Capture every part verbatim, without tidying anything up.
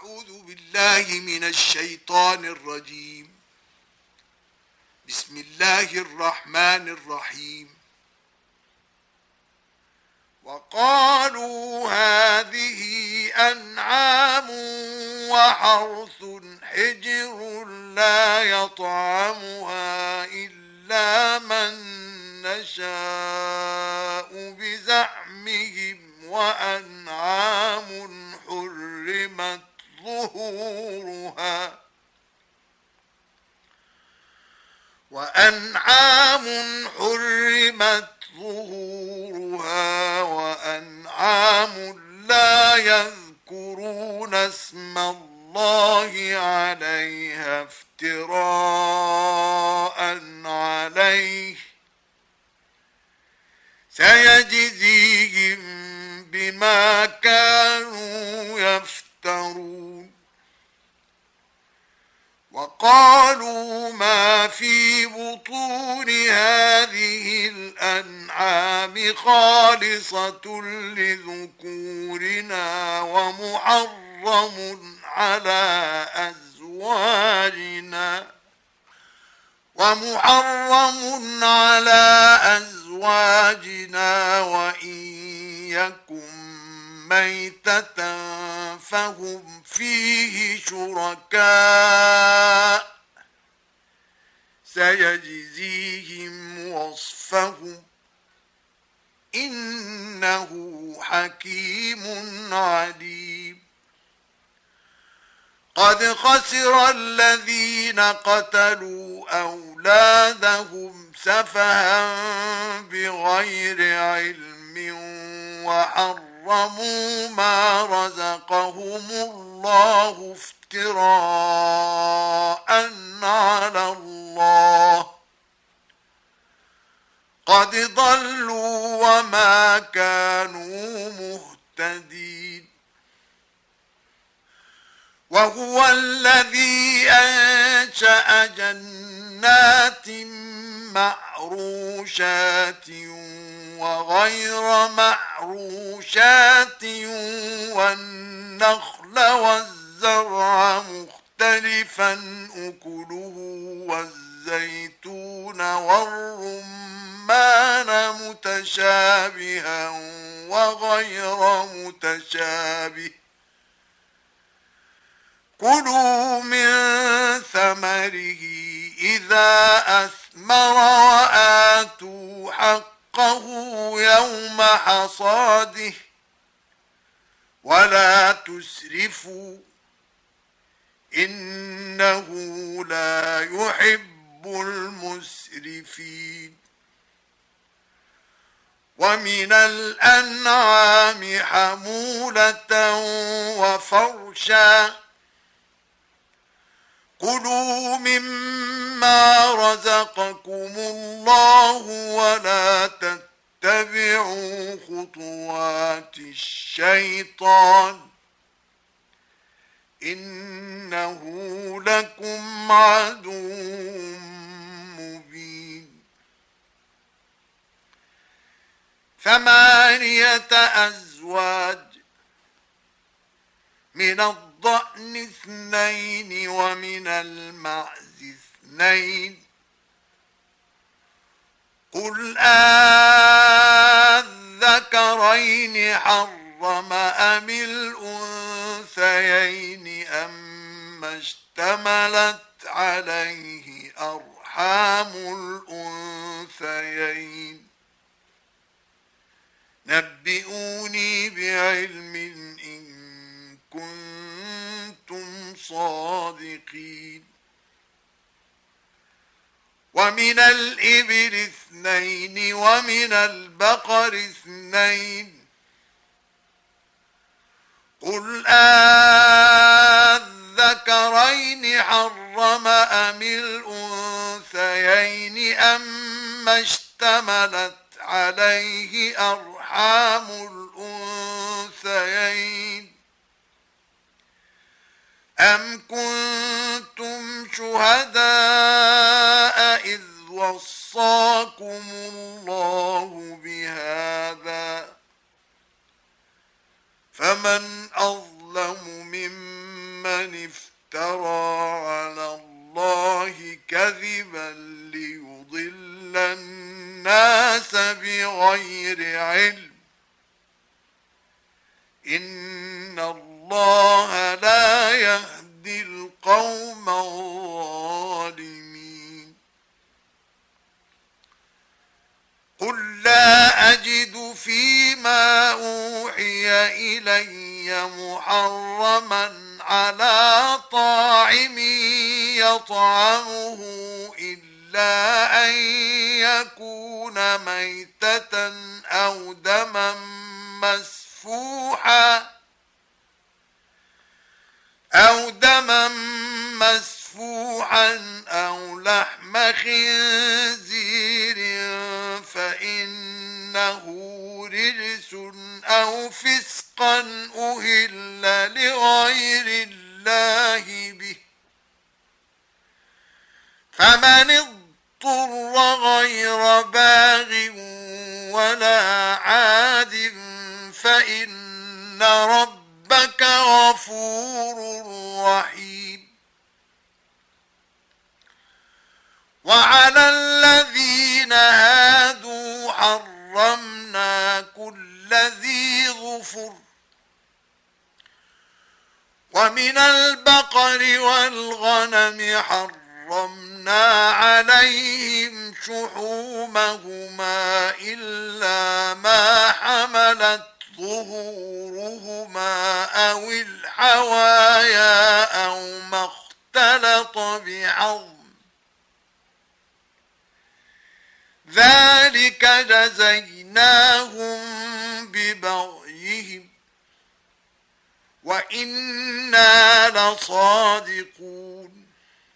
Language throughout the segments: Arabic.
أعوذ بالله من الشيطان الرجيم. بسم الله الرحمن الرحيم. وقالوا هذه أنعام وحرث حجر لا يطعمها إلا من نشاء بزعمهم وأنعام حرمت ظهورها وأنعام حرمت ظهورها وأنعام لا يذكرون اسم الله عليها افتراء عليه سيجزيهم بما كانوا يفترون. وقالوا ما في بطون هذه الأنعام خالصة لذكورنا ومحرم على أزواجنا ومحرم على أزواجنا وإن يكن ميتة فهم فيه شركاء سيجزيهم وصفهم إنه حكيم عليم. قد خسر الذين قتلوا أولادهم سفها بغير علم وحرموا ما رزقهم الله افتراء على الله قد ضلوا وما كانوا مهتدين. وهو الذي أنشأ جنات معروشات وغير معروشات والنخل والزرع مختلفا أكله والزيتون والرمان متشابها وغير متشابه كلوا من ثمره إذا أثمر وآتوا حقه يوم حصاده ولا تسرفوا إنه لا يحب المسرفين. ومن الأنعام حمولة وفرشا كلوا مما رزقكم الله ولا تتبعوا خطوات الشيطان إنه لكم عدو مبين. ثمانية أزواج من الضأن اثنين ومن المعز اثنين قل آذكرين حرم أم الأنثيين أما اشتملت عليه أرحام الأنثيين نبئوني بعلم إن كنتم صادقين. ومن الإبل اثنين ومن البقر اثنين قل آذكرين حرم أم الأنثيين أما اشتملت عليه أرحام الأنثيين أم كنتم شهداء إذ وصاكم الله بهذا فمن أظلم ممن من افترى على الله كذبا ليضل الناس بغير علم إن الله لا يهدي القوم الظالمين قل لا أجد فيما أوحي إلي محرما على طاعم يطعمه إلا أن يكون ميتة أو دما مسفوحا أو دما مسفوحا أو لحم خنزير فإنه رجس أو فسقا أهل لغير الله به فمن اضطر غير باغ ولا عاد فإن ربك غفور رحيم وعلى الذين هادوا حرمنا كل ذي ظفر ومن البقر والغنم حرمنا عليهم شحومهما إلا ما حملت ظهورهما أو الحوايا أو ما اختلط بعظم ذلك جزيناهم ببغيهم وإنا لصادقون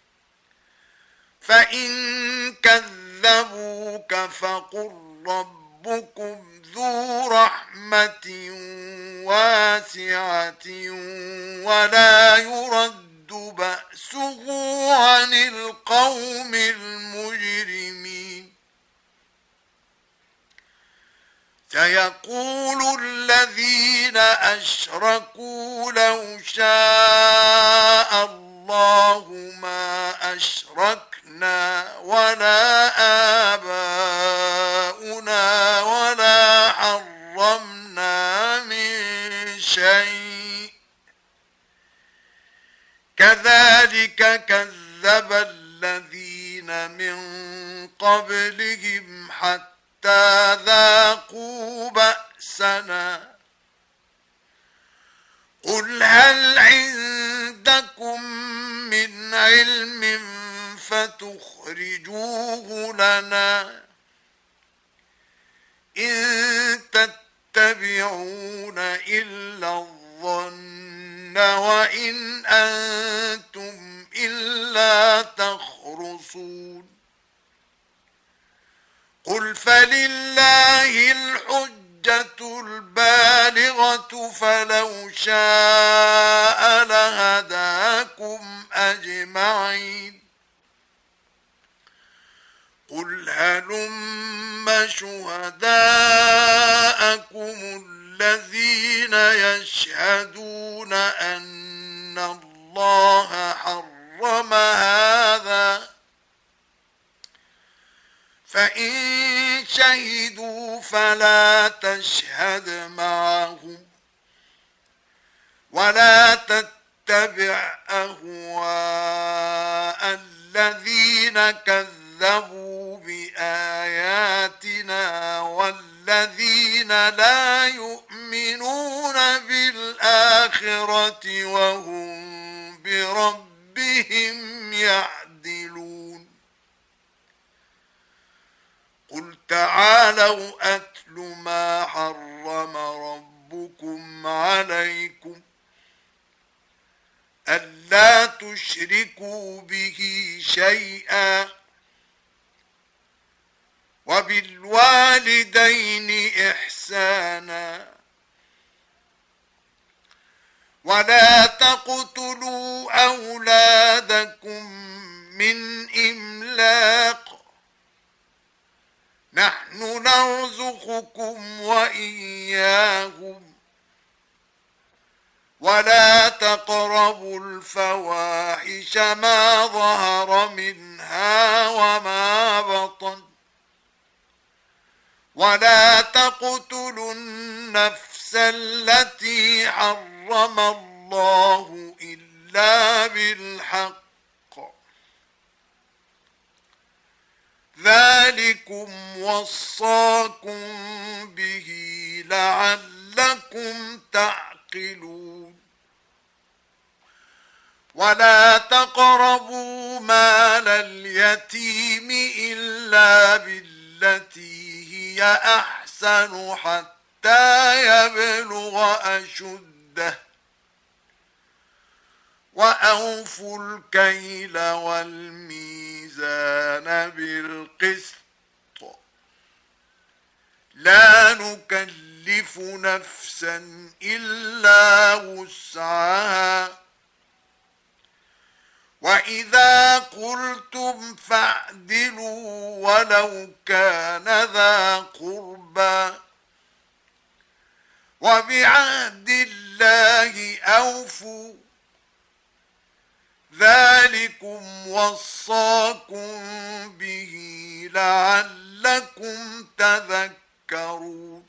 فإن كذبوك فقل ربكم ذو رحمة واسعة ولا يرد بأسه عن القوم المجرمين سيقول الذين أشركوا لو شاء الله ما أشركنا ولا آباؤنا ولا حرمنا من شيء كذلك كذب الذين من قبلهم حتى ذاقوا بأسنا قل هل عندكم من علم فتخرجوه لنا إن تتبعون إلا الظن وإن أنتم إلا تخرصون قل فلله الحجة البالغة فلو شاء لهداكم أجمعين قل هلم شهداءكم الذين يشهدون أن الله حرم هذا فإن شهدوا فلا تشهد معهم ولا تتبع أهواء الذين كذبوا بآياتنا والذين لا يؤمنون بالآخرة وهم بربهم يعدلون قل تعالوا أتل ما حرم ربكم عليكم ألا تشركوا به شيئا وبالوالدين إحسانا ولا تقتلوا أولادكم من إملاق نحن نرزقكم وإياهم ولا تقربوا الفواحش ما ظهر منها وما بطن ولا تقتلوا النفس التي حرم الله إلا بالحق ذلكم وصاكم به لعلكم تعقلون ولا تقربوا مال اليتيم إلا بالتي هي أحسن حتى يبلغ أشده وأوفوا الكيل والميزان بالقسط لا نكلف نفسا إلا وسعها وإذا قلتم فاعدلوا ولو كان ذا قربى وبعهد الله أوفوا ذلكم وصاكم به لعلكم تذكرون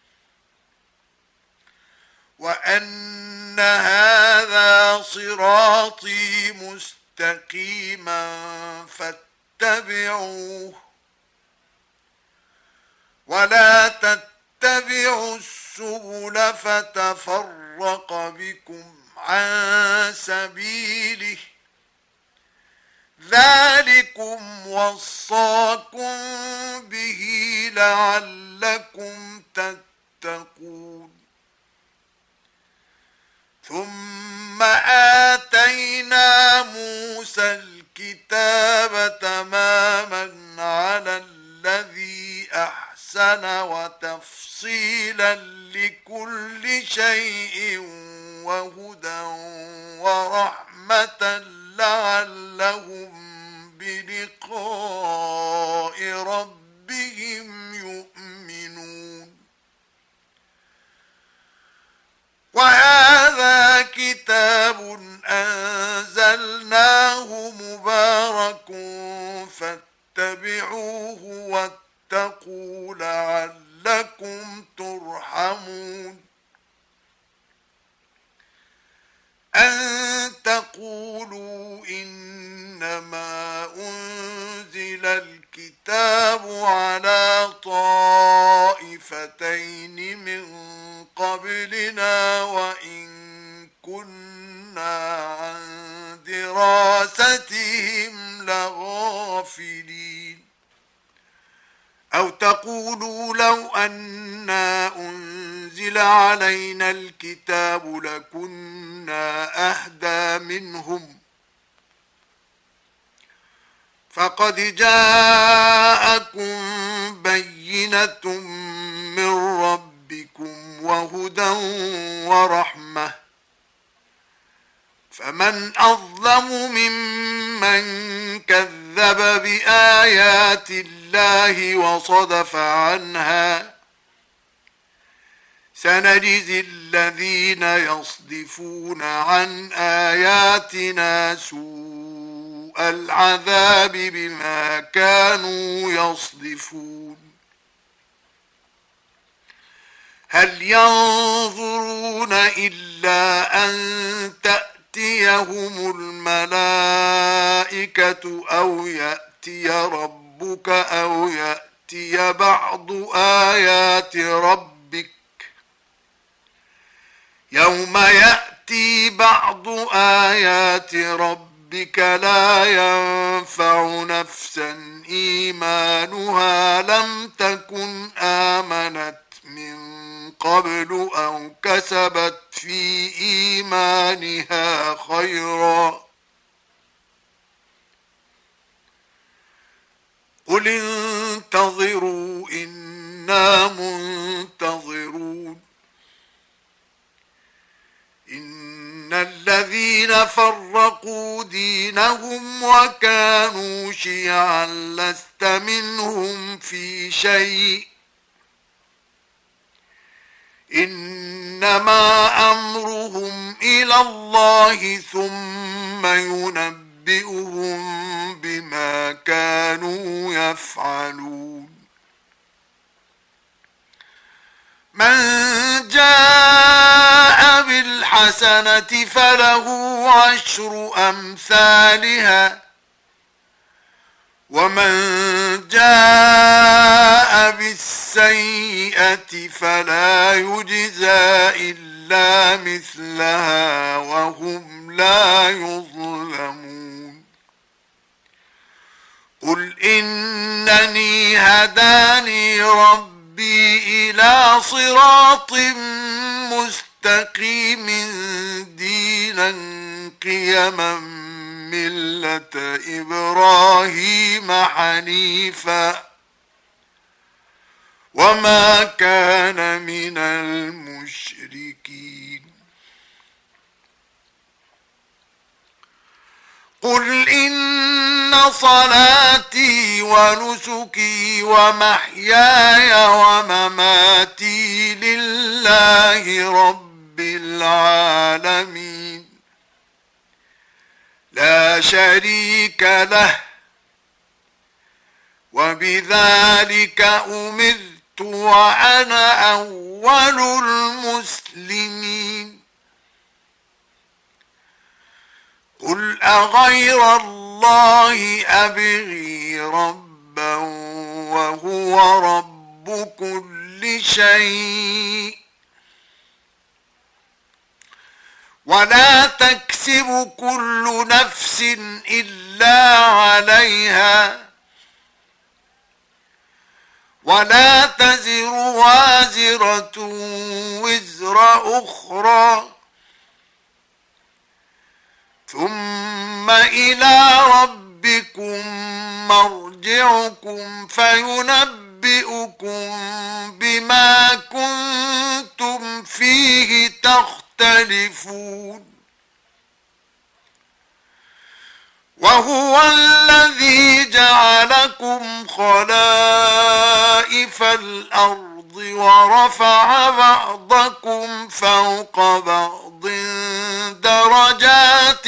وأن هذا صراطي مستقيما فاتبعوه ولا تتبعوا السبل فتفرق بكم عن سبيله ذلكم وصاكم به لعلكم تتقون ثم آتينا موسى الكتاب تماما على الذي أحسن وتفصيلا لكل شيء وهدى ورحمة لعلهم بلقاء ربهم يؤمنون وهذا كتاب أنزلناه مبارك فاتبعوه واتقوا لعلكم ترحمون أن تقولوا إنما أنزل الكتاب على طائفتين من قبلنا وإن كنا عن دراستهم لغافلين أو تقولوا لو أنا أنزل علينا الكتاب لكنا أهدى منهم فقد جاءكم بينة من ربكم وهدى ورحمة فمن أظلم ممن كذب بآيات الله وصدف عنها سنجزي الذين يصدفون عن آياتنا سوء العذاب بما كانوا يصدفون هل ينظرون إلا أن تأتيهم الملائكة أو يأتي ربك أو يأتي بعض آيات ربك يوم يأتي بعض آيات ربك لا ينفع نفسا إيمانها لم تكن آمنت من قبل أو كسبت في إيمانها خيرا قل انتظروا إنا منتظرون إن الذين فرقوا دينهم وكانوا شيعا لست منهم في شيء إنما أمرهم إلى الله ثم ينبئهم ينبئهم بما كانوا يفعلون من جاء بالحسنة فله عشر أمثالها ومن جاء بالسيئة فلا يجزى إلا مثلها وهم لا يظلمون قل إنني هداني ربي إلى صراط مستقيم دينا قيما ملة إبراهيم حنيفا وما كان من المشركين قل إن صلاتي ونسكي ومحياي ومماتي لله رب العالمين لا شريك له وبذلك أمرت وأنا أول المسلمين قل أغير الله أبغي ربا وهو رب كل شيء ولا تكسب كل نفس إلا عليها ولا تزر وازرة وزر أخرى ثم إلى ربكم مرجعكم فينبئكم بما كنتم فيه تختلفون وهو الذي جعلكم خلائف الأرض ورفع بعضكم فوق بعض درجات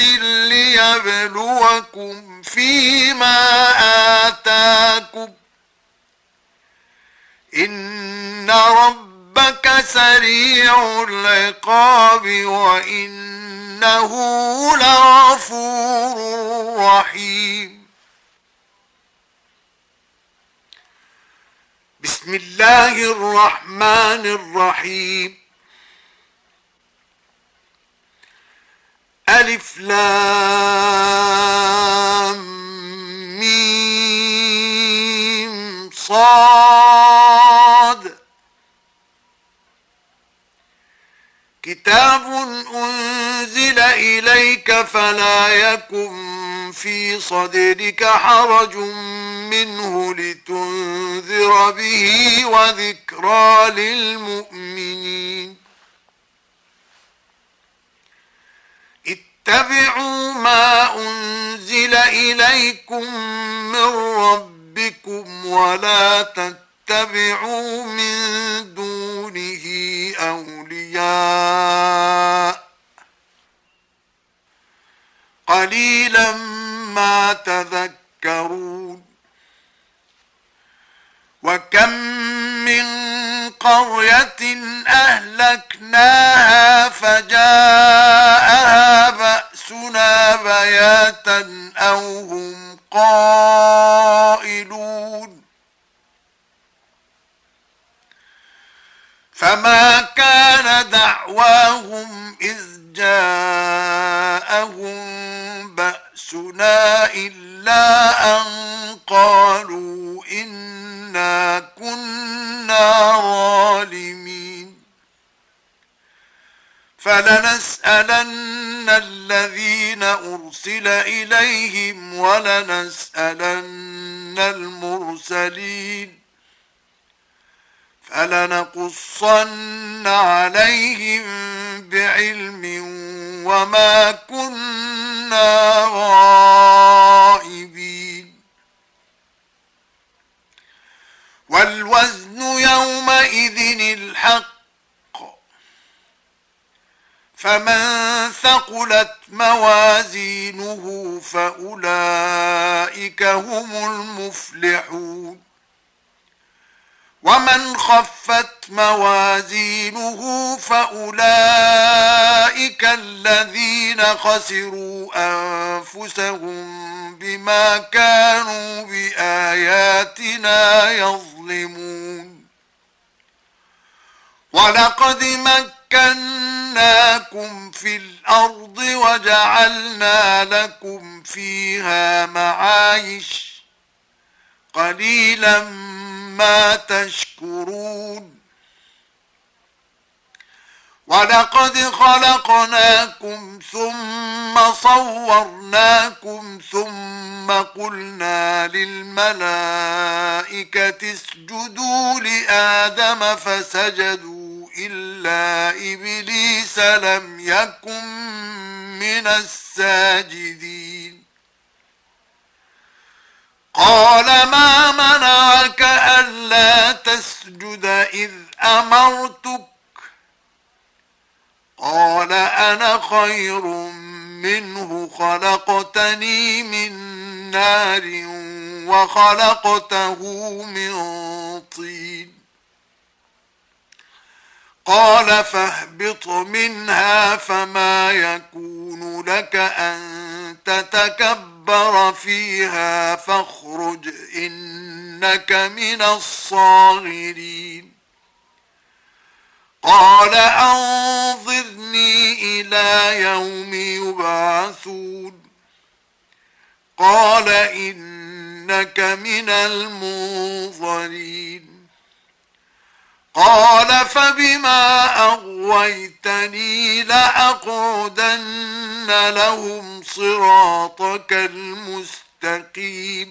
ليبلوكم فيما آتاكم إن ربك سريع العقاب وإنه لغفور رحيم بسم الله الرحمن الرحيم ألف لام ميم صاد كتاب أنزل إليك فلا يكن في صدرك حرج منه لتنذر به وذكرى للمؤمنين اتبعوا ما أنزل إليكم من ربكم ولا تتبعوا من دونه أولياء قليلا ما تذكرون وكم من قرية أهلكناها فجاءها بأسنا بياتا أو هم قائلون فما كان دعواهم إذ جاءهم بأسنا إلا أن قالوا إنا كنا ظالمين فلنسألن الذين أرسل إليهم ولنسألن المرسلين فلنقصن عليهم بعلم وما كنا غائبين والوزن يومئذ الحق فمن ثقلت موازينه موازينه فأولئك هم المفلحون. ومن خفت موازينه فأولئك الذين خسروا أنفسهم بما كانوا بآياتنا يظلمون. ولقد مكناكم في الأرض وجعلنا لكم فيها معايش قليلا ما تشكرون. ولقد خلقناكم ثم صورناكم ثم قلنا للملائكة اسجدوا لآدم فسجدوا إلا إبليس لم يكن من الساجدين. قال ما منعك ألا تسجد إذ أمرتك؟ قال أنا خير منه خلقتني من نار وخلقته من طين. قال فاهبط منها فما يكون لك أن تتكبر فيها فاخرج إنك من الصاغرين. قال أنظرني إلى يوم يبعثون. قال إنك من المنظرين. قال فبما أغويتني لأقعدن لهم صراطك المستقيم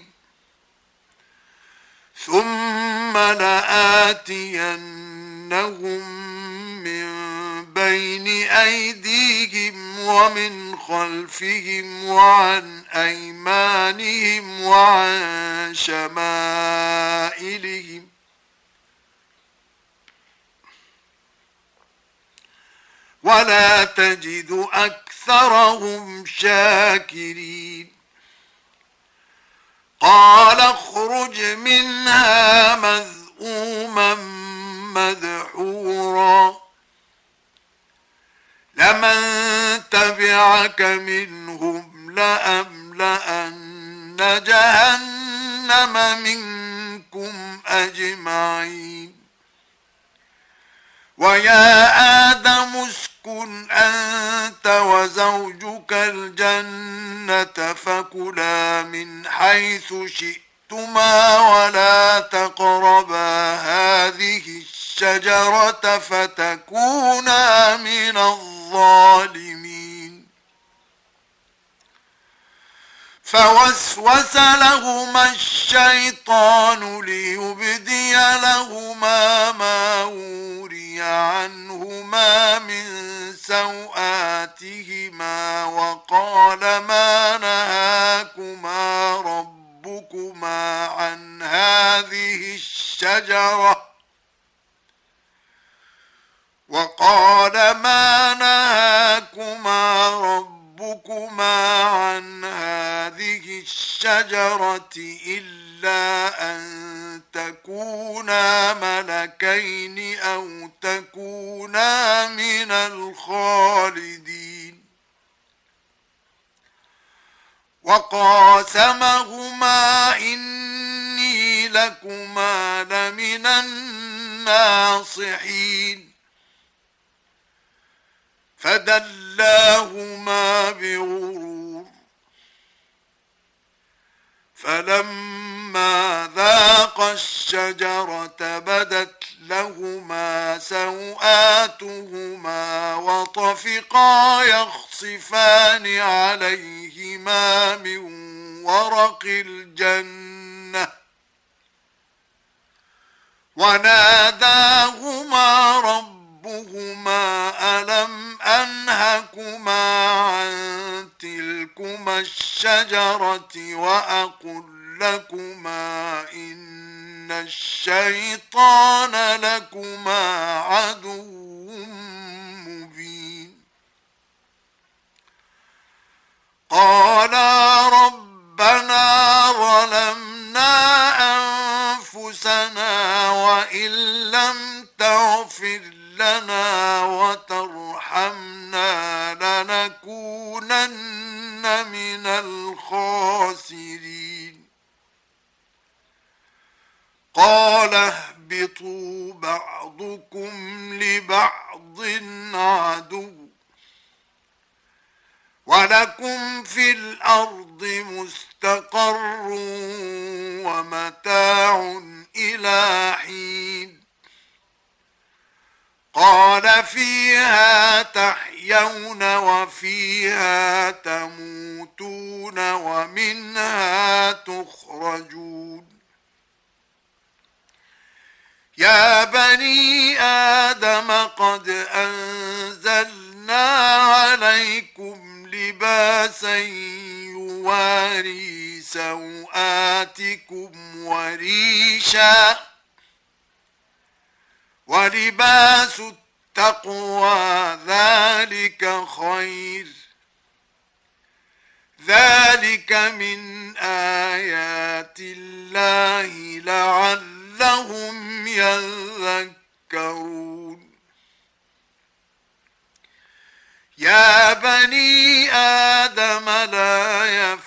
ثم لآتينهم من بين أيديهم ومن خلفهم وعن أيمانهم وعن شمائلهم ولا تجد أكثرهم شاكرين. قال اخرج منها مذءوما مدحورا لمن تبعك منهم لأملأن جهنم منكم أجمعين. ويا آدم اسكن أنت وزوجك الجنة فكلا من حيث شئتما ولا تقربا هذه الشجرة فتكونا من الظالمين. فوسوس لهما الشيطان ليبدي لهما ما وري عنهما من سوآتهما وقال ما نهاكما ربكما عن هذه الشجرة وقال ما نهاكما ربكما عن هذه الشجرة إلا أن تكونا ملكين أو تكونا من الخالدين. وقاسمهما إني لكما لمن الناصحين. فدلاهما بغرور فلما ذاقا الشجرة بدت لهما سوآتهما وطفقا يخصفان عليهما من ورق الجنة وناداهما ربهما ألم أنهكما عن تلكما الشجرة وأقل لكما إن الشيطان لكما عدو مبين. قالا ربنا ظلمنا أنفسنا وإن لم تغفر لنا وترحمنا لنكونن من الخاسرين قال اهبطوا بعضكم لبعض عدو ولكم في الأرض مستقر ومتاع إلى حين قال فيها تحيون وفيها تموتون ومنها تخرجون يا بني آدم قد أنزلنا عليكم لباسا يواري سوآتكم وريشا ولباس التقوى ذلك خير ذلك من آيات الله لعلهم يذكرون يا بني آدم لا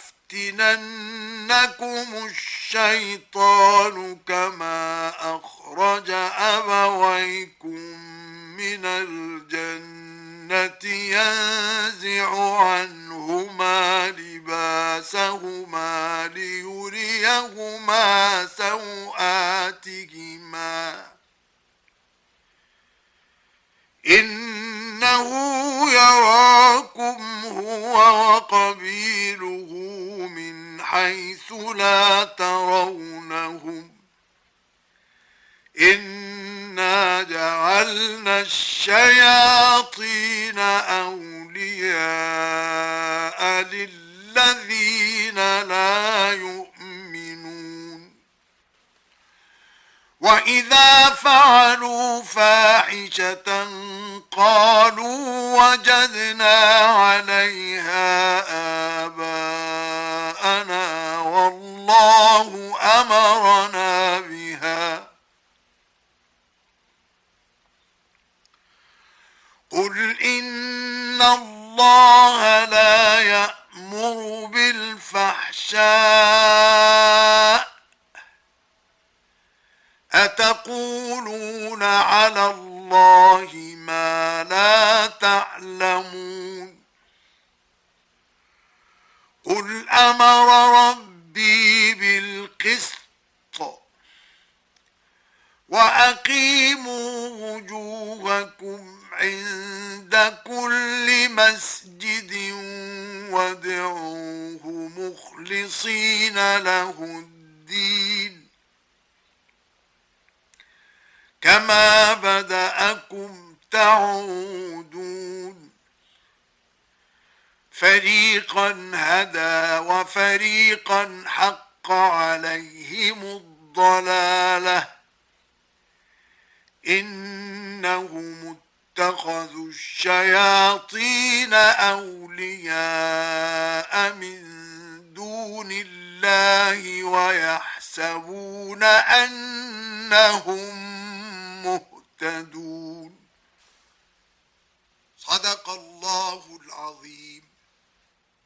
يفتننكم الشيطان كما أخرج أبويكم من الجنة ينزع عنهما لباسهما ليريهما سوآتهما إنه يراكم هو وقبيله من حيث لا ترونهم إنا جعلنا الشياطين أولياء للذين لا يؤمنون وإذا فعلوا فاحشة قالوا وجدنا عليها آباءنا والله أمرنا بها قل إن الله لا يأمر بالفحشاء أتقولون على الله ما لا تعلمون قل أمر ربي بالقسط وأقيموا وجوهكم عند كل مسجد وادعوه مخلصين له الدين كما بدأكم تعودون فريقا هدى وفريقا حق عليهم الضلالة إنهم اتخذوا الشياطين أولياء من دون الله ويحسبون أنهم مهتدون صدق الله العظيم.